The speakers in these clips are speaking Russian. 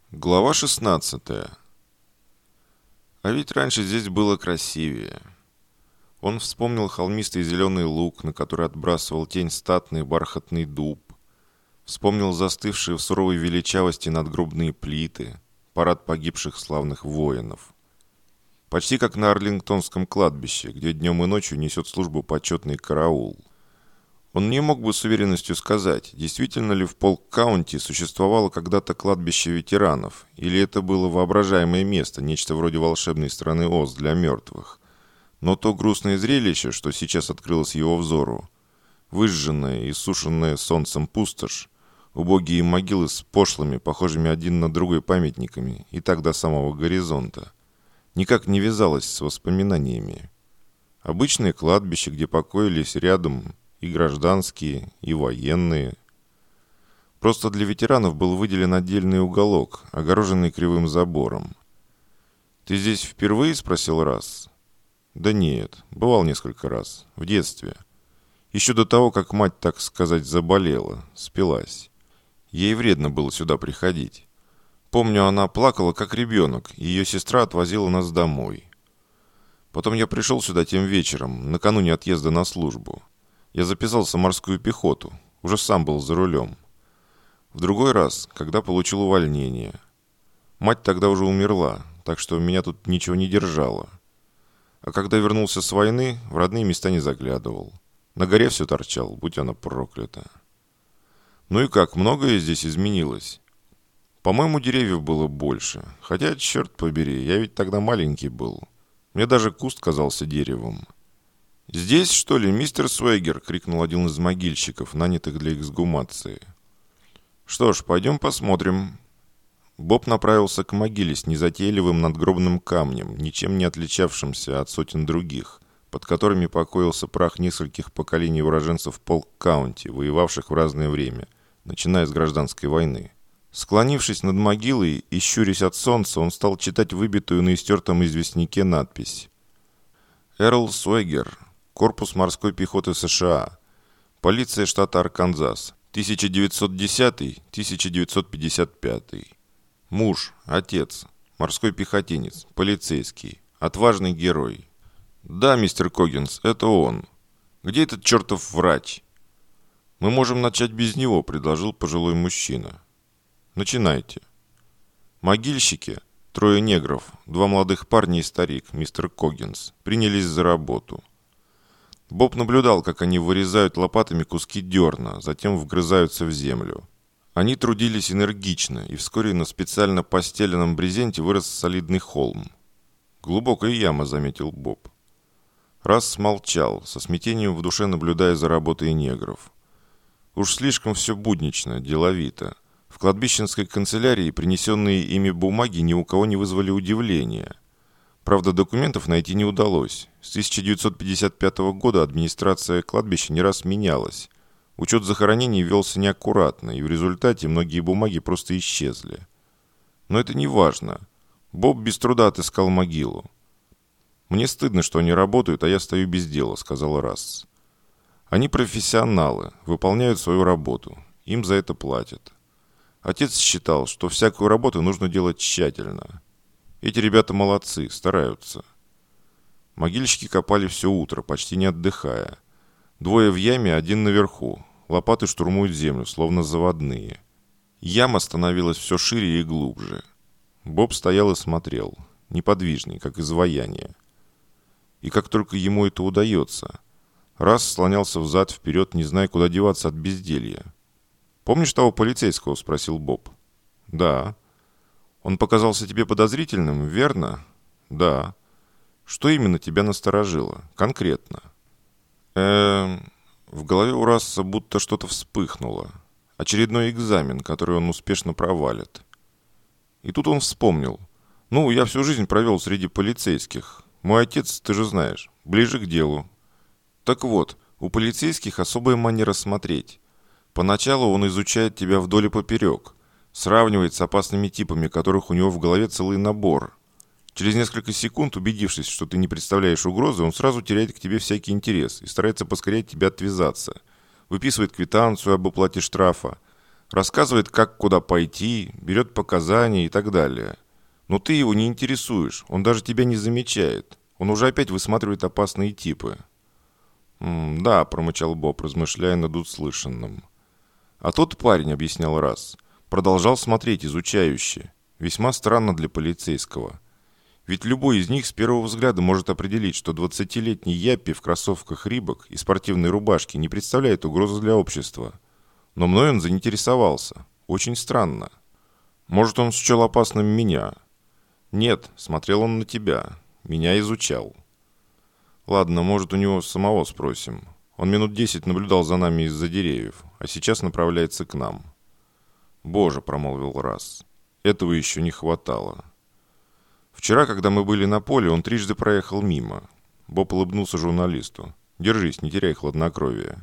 Глава 16. А ведь раньше здесь было красивее. Он вспомнил холмистый зеленый луг, на который отбрасывал тень статный бархатный дуб. Вспомнил застывшие в суровой величавости надгробные плиты, парад погибших славных воинов. Почти как на Арлингтонском кладбище, где днем и ночью несет службу почетный караул. Он не мог бы с уверенностью сказать, действительно ли в Полк-Каунти существовало когда-то кладбище ветеранов, или это было воображаемое место, нечто вроде волшебной страны Оз для мертвых. Но то грустное зрелище, что сейчас открылось его взору, выжженная и сушенная солнцем пустошь, убогие могилы с пошлыми, похожими один на другой памятниками, и так до самого горизонта, никак не вязалось с воспоминаниями. Обычное кладбище, где покоились рядом и гражданские, и военные. Просто для ветеранов был выделен отдельный уголок, огороженный кривым забором. «Ты здесь впервые?» – спросил Расс. «Да нет, бывал несколько раз, в детстве. Еще до того, как мать, так сказать, заболела, спилась. Ей вредно было сюда приходить. Помню, она плакала, как ребенок, и ее сестра отвозила нас домой. Потом я пришел сюда тем вечером, накануне отъезда на службу. Я записался в морскую пехоту, уже сам был за рулем. В другой раз, когда получил увольнение. Мать тогда уже умерла, так что меня тут ничего не держало. А когда вернулся с войны, в родные места не заглядывал. На горе все торчал, будь она проклята. Ну и как, многое здесь изменилось. По-моему, деревьев было больше. Хотя, черт побери, я ведь тогда маленький был. Мне даже куст казался деревом. «Здесь, что ли, мистер Суэгер?» — крикнул один из могильщиков, нанятых для эксгумации. «Что ж, пойдем посмотрим». Боб направился к могиле с незатейливым надгробным камнем, ничем не отличавшимся от сотен других, под которыми покоился прах нескольких поколений уроженцев Полк-Каунти, воевавших в разное время, начиная с гражданской войны. Склонившись над могилой и щурясь от солнца, он стал читать выбитую на истертом известняке надпись. «Эрл Суэгер. Корпус морской пехоты США. Полиция штата Арканзас. 1910-1955. Муж, отец, морской пехотинец, полицейский, отважный герой. Да, мистер Коггинс, это он. Где этот чертов врач?» «Мы можем начать без него», — предложил пожилой мужчина. «Начинайте». Могильщики, 3 негров, 2 молодых парня и старик, мистер Коггинс, принялись за работу. Боб наблюдал, как они вырезают лопатами куски дерна, затем вгрызаются в землю. Они трудились энергично, и вскоре на специально постеленном брезенте вырос солидный холм. «Глубокая яма», — заметил Боб. Расс смолчал, со смятением в душе наблюдая за работой негров. Уж слишком все буднично, деловито. В кладбищенской канцелярии принесенные ими бумаги ни у кого не вызвали удивления. Правда, документов найти не удалось. С 1955 года администрация кладбища не раз менялась. Учет захоронений велся неаккуратно, и в результате многие бумаги просто исчезли. Но это не важно. Боб без труда отыскал могилу. «Мне стыдно, что они работают, а я стою без дела», — сказал Расс. «Они профессионалы, выполняют свою работу. Им за это платят. Отец считал, что всякую работу нужно делать тщательно. Эти ребята молодцы, стараются». Могильщики копали все утро, почти не отдыхая. 2 в яме, 1 наверху. Лопаты штурмуют землю, словно заводные. Яма становилась все шире и глубже. Боб стоял и смотрел, неподвижный, как изваяние. И как только ему это удается, Расс слонялся взад-вперед, не зная, куда деваться от безделья. «Помнишь того полицейского?» – спросил Боб. «Да». «Он показался тебе подозрительным, верно?» «Да». «Что именно тебя насторожило? Конкретно?» В голове у Расса будто что-то вспыхнуло. Очередной экзамен, который он успешно провалит. И тут он вспомнил. «Ну, я всю жизнь провел среди полицейских. Мой отец, ты же знаешь, ближе к делу». «Так вот, у полицейских особая манера смотреть. Поначалу он изучает тебя вдоль и поперек. Сравнивает с опасными типами, которых у него в голове целый набор. Через несколько секунд, убедившись, что ты не представляешь угрозы, он сразу теряет к тебе всякий интерес и старается поскорее от тебя отвязаться. Выписывает квитанцию об уплате штрафа. Рассказывает, как куда пойти, берет показания и так далее. Но ты его не интересуешь, он даже тебя не замечает. Он уже опять высматривает опасные типы. «Да», — промычал Боб, размышляя над услышанным. А тот парень, объяснял Расс, продолжал смотреть изучающе. Весьма странно для полицейского. Ведь любой из них с первого взгляда может определить, что 20-летний Яппи в кроссовках Рибок и спортивной рубашке не представляет угрозы для общества. Но мной он заинтересовался. Очень странно. Может, он счел опасным меня? Нет, смотрел он на тебя. Меня изучал. Ладно, может, у него самого спросим. Он минут 10 наблюдал за нами из-за деревьев, а сейчас направляется к нам. «Боже», — промолвил Расс, — «этого еще не хватало». Вчера, когда мы были на поле, он трижды проехал мимо. Боб улыбнулся журналисту. «Держись, не теряй хладнокровия».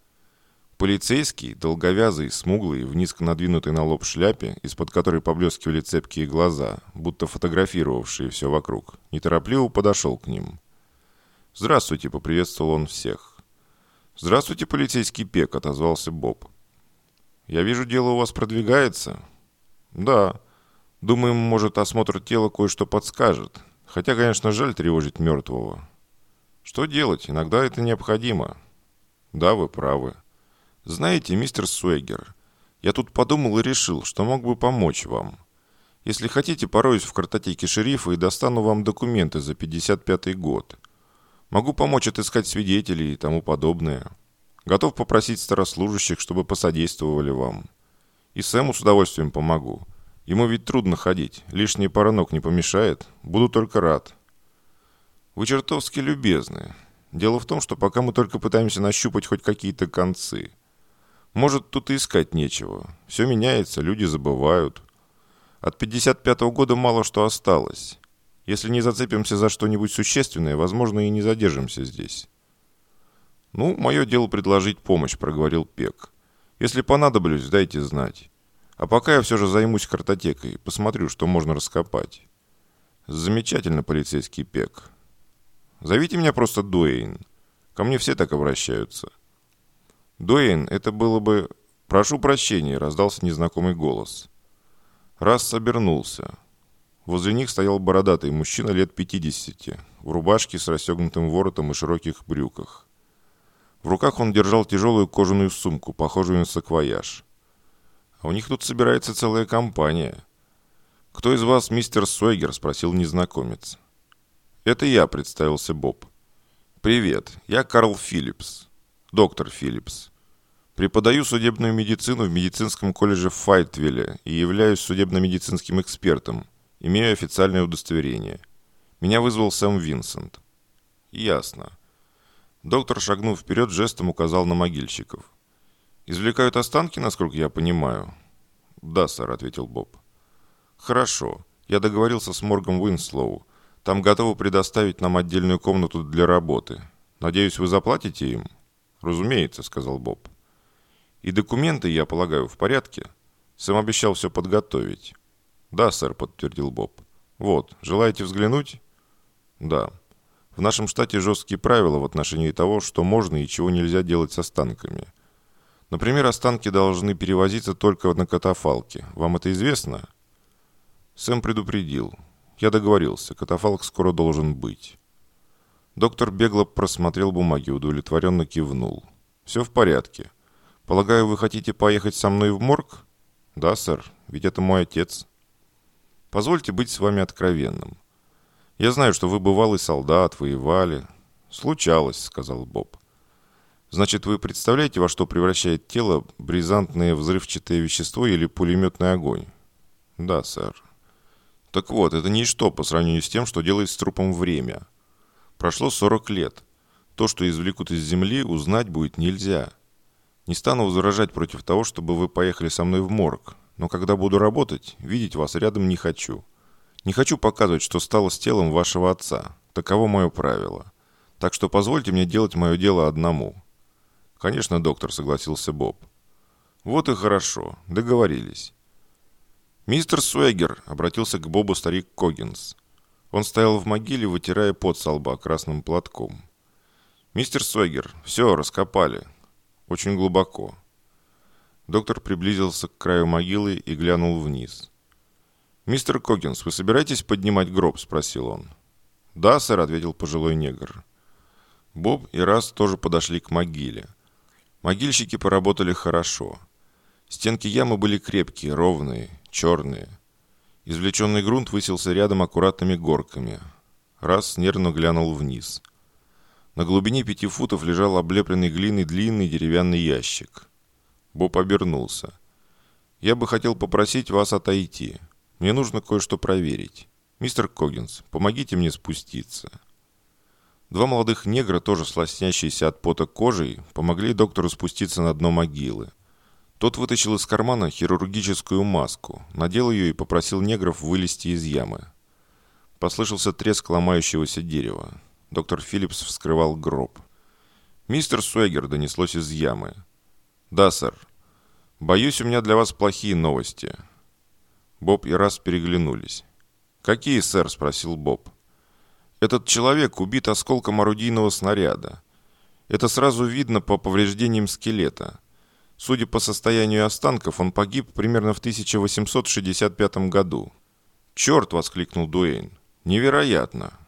Полицейский, долговязый, смуглый, в низко надвинутой на лоб шляпе, из-под которой поблескивали цепкие глаза, будто фотографировавшие все вокруг, неторопливо подошел к ним. «Здравствуйте», — поприветствовал он всех. «Здравствуйте, полицейский Пек», — отозвался Боб. «Я вижу, дело у вас продвигается?» «Да. Думаем, может, осмотр тела кое-что подскажет. Хотя, конечно, жаль тревожить мертвого». «Что делать? Иногда это необходимо». «Да, вы правы. Знаете, мистер Суэгер, я тут подумал и решил, что мог бы помочь вам. Если хотите, пороюсь в картотеке шерифа и достану вам документы за 55-й год. Могу помочь отыскать свидетелей и тому подобное. Готов попросить старослужащих, чтобы посодействовали вам. И Сэму с удовольствием помогу. Ему ведь трудно ходить, лишняя пара ног не помешает. Буду только рад». «Вы чертовски любезны. Дело в том, что пока мы только пытаемся нащупать хоть какие-то концы. Может, тут и искать нечего. Все меняется, люди забывают. От 55-го года мало что осталось. Если не зацепимся за что-нибудь существенное, возможно, и не задержимся здесь». «Ну, мое дело предложить помощь», — проговорил Пек. «Если понадоблюсь, дайте знать. А пока я все же займусь картотекой, посмотрю, что можно раскопать». «Замечательно, полицейский Пек. Зовите меня просто Дуэйн. Ко мне все так обращаются». «Дуэйн, это было бы...» «Прошу прощения», — раздался незнакомый голос. Расс обернулся. Возле них стоял бородатый мужчина лет 50, в рубашке с расстегнутым воротом и широких брюках. В руках он держал тяжелую кожаную сумку, похожую на саквояж. «А у них тут собирается целая компания». «Кто из вас мистер Сойгер?» — спросил незнакомец. «Это я», — представился Боб. «Привет, я Карл Филлипс, доктор Филлипс. Преподаю судебную медицину в медицинском колледже в Файтвилле и являюсь судебно-медицинским экспертом, имею официальное удостоверение. Меня вызвал Сэм Винсент». «Ясно». Доктор, шагнув вперед, жестом указал на могильщиков. «Извлекают останки, насколько я понимаю?» «Да, сэр», — ответил Боб. «Хорошо. Я договорился с моргом Уинслоу. Там готовы предоставить нам отдельную комнату для работы. Надеюсь, вы заплатите им?» «Разумеется», — сказал Боб. «И документы, я полагаю, в порядке?» Сэм обещал все подготовить. «Да, сэр», — подтвердил Боб. «Вот, желаете взглянуть?» «Да. В нашем штате жесткие правила в отношении того, что можно и чего нельзя делать с останками. Например, останки должны перевозиться только на катафалке. Вам это известно?» Сэм предупредил. «Я договорился, катафалк скоро должен быть». Доктор бегло просмотрел бумаги, удовлетворенно кивнул. «Все в порядке. Полагаю, вы хотите поехать со мной в морг?» «Да, сэр, ведь это мой отец». «Позвольте быть с вами откровенным. Я знаю, что вы бывалый солдат, воевали». «Случалось», — сказал Боб. «Значит, вы представляете, во что превращает тело бризантное взрывчатое вещество или пулеметный огонь?» «Да, сэр». «Так вот, это ничто по сравнению с тем, что делает с трупом время. Прошло 40 лет. То, что извлекут из земли, узнать будет нельзя. Не стану возражать против того, чтобы вы поехали со мной в морг, но когда буду работать, видеть вас рядом не хочу. Не хочу показывать, что стало с телом вашего отца. Таково мое правило. Так что позвольте мне делать мое дело одному». «Конечно, доктор», — согласился Боб. «Вот и хорошо. Договорились». «Мистер Суэгер», — обратился к Бобу старик Коггинс. Он стоял в могиле, вытирая пот со лба красным платком. «Мистер Суэгер, все, раскопали. Очень глубоко». Доктор приблизился к краю могилы и глянул вниз. «Мистер Коггинс, вы собираетесь поднимать гроб?» – спросил он. «Да, сэр», – ответил пожилой негр. Боб и Рас тоже подошли к могиле. Могильщики поработали хорошо. Стенки ямы были крепкие, ровные, черные. Извлеченный грунт высился рядом аккуратными горками. Рас нервно глянул вниз. На глубине 5 футов лежал облепленный глиной длинный деревянный ящик. Боб обернулся. «Я бы хотел попросить вас отойти. Мне нужно кое-что проверить. Мистер Коггинс, помогите мне спуститься». Два молодых негра, тоже сластящиеся от пота кожей, помогли доктору спуститься на дно могилы. Тот вытащил из кармана хирургическую маску, надел ее и попросил негров вылезти из ямы. Послышался треск ломающегося дерева. Доктор Филлипс вскрывал гроб. «Мистер Суэгер», — донеслось из ямы. «Да, сэр. Боюсь, у меня для вас плохие новости». Боб и Рас переглянулись. «Какие, сэр?» – спросил Боб. «Этот человек убит осколком орудийного снаряда. Это сразу видно по повреждениям скелета. Судя по состоянию останков, он погиб примерно в 1865 году». «Черт!» – воскликнул Дуэйн. «Невероятно!